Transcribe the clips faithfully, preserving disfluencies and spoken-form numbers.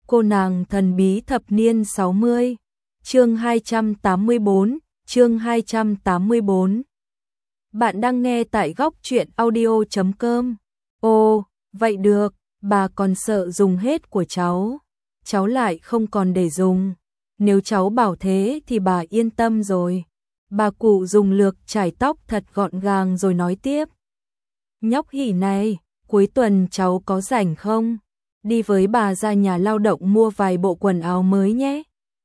Cô nàng thần bí thập niên sáu mươi. Chương hai trăm tám mươi bốn, chương hai trăm tám mươi bốn. Bạn đang nghe tại góc truyện audio chấm com. Ồ, vậy được, bà còn sợ dùng hết của cháu. Cháu lại không còn để dùng. Nếu cháu bảo thế thì bà yên tâm rồi. Bà cụ dùng lược chải tóc thật gọn gàng rồi nói tiếp. Nhóc hỉ này, cuối tuần cháu có rảnh không? Đi với bà ra nhà lao động mua vài bộ quần áo mới nhé.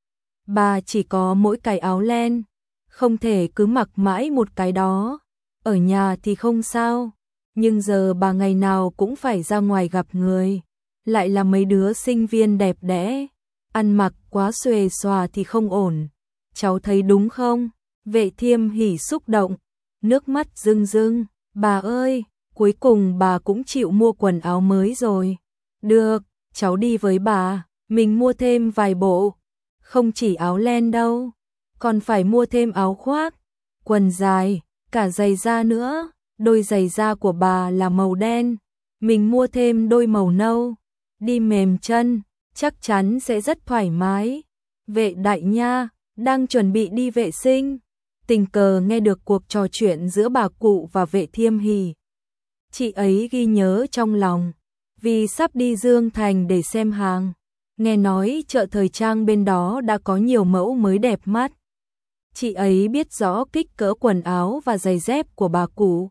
Bà chỉ có mỗi cái áo len, không thể cứ mặc mãi một cái đó. Ở nhà thì không sao, nhưng giờ bà ngày nào cũng phải ra ngoài gặp người. Lại là mấy đứa sinh viên đẹp đẽ, ăn mặc quá xuề xòa thì không ổn. Cháu thấy đúng không? Vệ Thiêm hỉ xúc động, nước mắt rưng rưng. Bà ơi, cuối cùng bà cũng chịu mua quần áo mới rồi. Được, cháu đi với bà, mình mua thêm vài bộ. Không chỉ áo len đâu, còn phải mua thêm áo khoác, quần dài, cả giày da nữa. Đôi giày da của bà là màu đen, mình mua thêm đôi màu nâu. Đi mềm chân, chắc chắn sẽ rất thoải mái. Vệ đại nha, đang chuẩn bị đi vệ sinh. Tình cờ nghe được cuộc trò chuyện giữa bà cụ và Vệ Thiêm hỉ. Chị ấy ghi nhớ trong lòng, vì sắp đi Dương Thành để xem hàng. Nghe nói chợ thời trang bên đó đã có nhiều mẫu mới đẹp mắt. Chị ấy biết rõ kích cỡ quần áo và giày dép của bà cụ,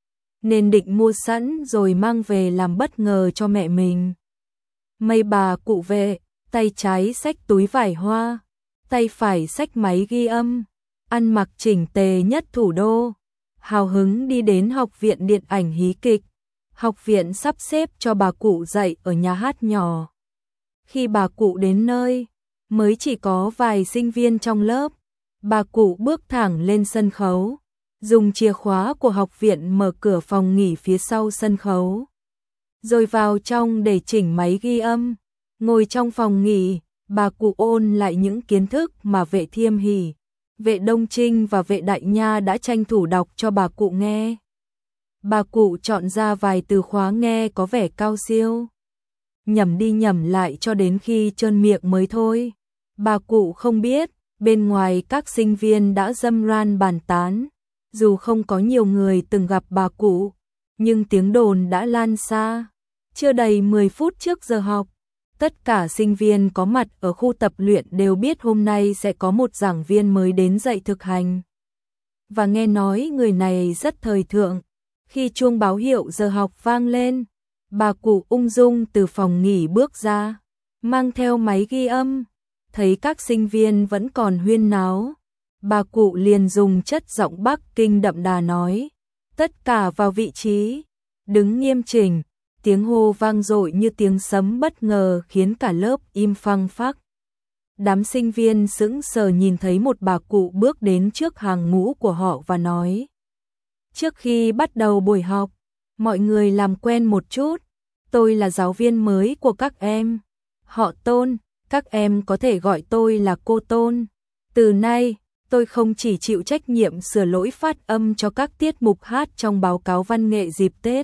nên định mua sẵn rồi mang về làm bất ngờ cho mẹ mình. Mấy bà cụ Vệ, tay trái xách túi vải hoa, tay phải xách máy ghi âm, ăn mặc chỉnh tề nhất thủ đô, hào hứng đi đến học viện điện ảnh hí kịch. Học viện sắp xếp cho bà cụ dạy ở nhà hát nhỏ. Khi bà cụ đến nơi, mới chỉ có vài sinh viên trong lớp. Bà cụ bước thẳng lên sân khấu, dùng chìa khóa của học viện mở cửa phòng nghỉ phía sau sân khấu, rồi vào trong để chỉnh máy ghi âm. Ngồi trong phòng nghỉ, bà cụ ôn lại những kiến thức mà Vệ Thiêm hỉ, Vệ Đông Trinh và Vệ Đại Nha đã tranh thủ đọc cho bà cụ nghe. Bà cụ chọn ra vài từ khóa nghe có vẻ cao siêu, nhẩm đi nhẩm lại cho đến khi trơn miệng mới thôi. Bà cụ không biết, bên ngoài các sinh viên đã râm ran bàn tán. Dù không có nhiều người từng gặp bà cụ, nhưng tiếng đồn đã lan xa. Chưa đầy mười phút trước giờ học, tất cả sinh viên có mặt ở khu tập luyện đều biết hôm nay sẽ có một giảng viên mới đến dạy thực hành. Và nghe nói người này rất thời thượng. Khi chuông báo hiệu giờ học vang lên, bà cụ ung dung từ phòng nghỉ bước ra, mang theo máy ghi âm. Thấy các sinh viên vẫn còn huyên náo, bà cụ liền dùng chất giọng Bắc Kinh đậm đà nói: tất cả vào vị trí, đứng nghiêm chỉnh. Tiếng hô vang dội như tiếng sấm bất ngờ khiến cả lớp im phăng phắc. Đám sinh viên sững sờ nhìn thấy một bà cụ bước đến trước hàng ngũ của họ và nói: trước khi bắt đầu buổi học, mọi người làm quen một chút. Tôi là giáo viên mới của các em, họ Tôn, các em có thể gọi tôi là cô Tôn. Từ nay, tôi không chỉ chịu trách nhiệm sửa lỗi phát âm cho các tiết mục hát trong báo cáo văn nghệ dịp Tết,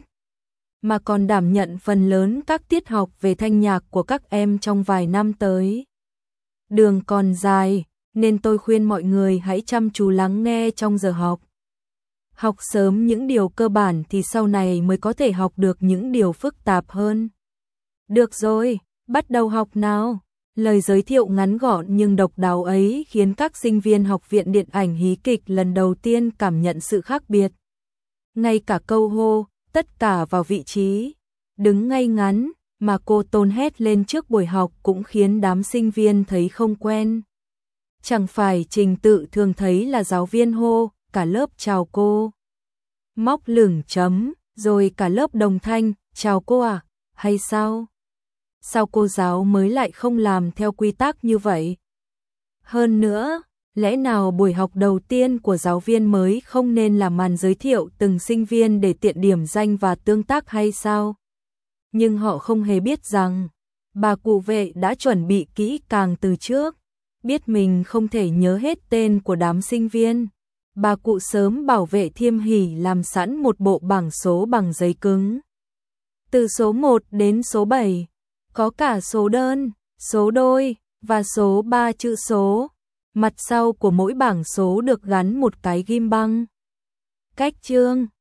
mà còn đảm nhận phần lớn các tiết học về thanh nhạc của các em trong vài năm tới. Đường còn dài, nên tôi khuyên mọi người hãy chăm chú lắng nghe trong giờ học. Học sớm những điều cơ bản thì sau này mới có thể học được những điều phức tạp hơn. Được rồi, bắt đầu học nào. Lời giới thiệu ngắn gọn nhưng độc đáo ấy khiến các sinh viên học viện điện ảnh hí kịch lần đầu tiên cảm nhận sự khác biệt. Ngay cả câu hô, tất cả vào vị trí, đứng ngay ngắn, mà cô Tôn hét lên trước buổi học cũng khiến đám sinh viên thấy không quen. Chẳng phải trình tự thường thấy là giáo viên hô, cả lớp chào cô, móc lửng chấm, rồi cả lớp đồng thanh, chào cô à, hay sao? Sao cô giáo mới lại không làm theo quy tắc như vậy? Hơn nữa, lẽ nào buổi học đầu tiên của giáo viên mới không nên là màn giới thiệu từng sinh viên để tiện điểm danh và tương tác hay sao? Nhưng họ không hề biết rằng, bà cụ Vệ đã chuẩn bị kỹ càng từ trước, biết mình không thể nhớ hết tên của đám sinh viên. Bà cụ sớm bảo Vệ Thiêm hỉ làm sẵn một bộ bảng số bằng giấy cứng. Từ số một đến số bảy, có cả số đơn, số đôi và số ba chữ số. Mặt sau của mỗi bảng số được gắn một cái ghim băng. Cách chương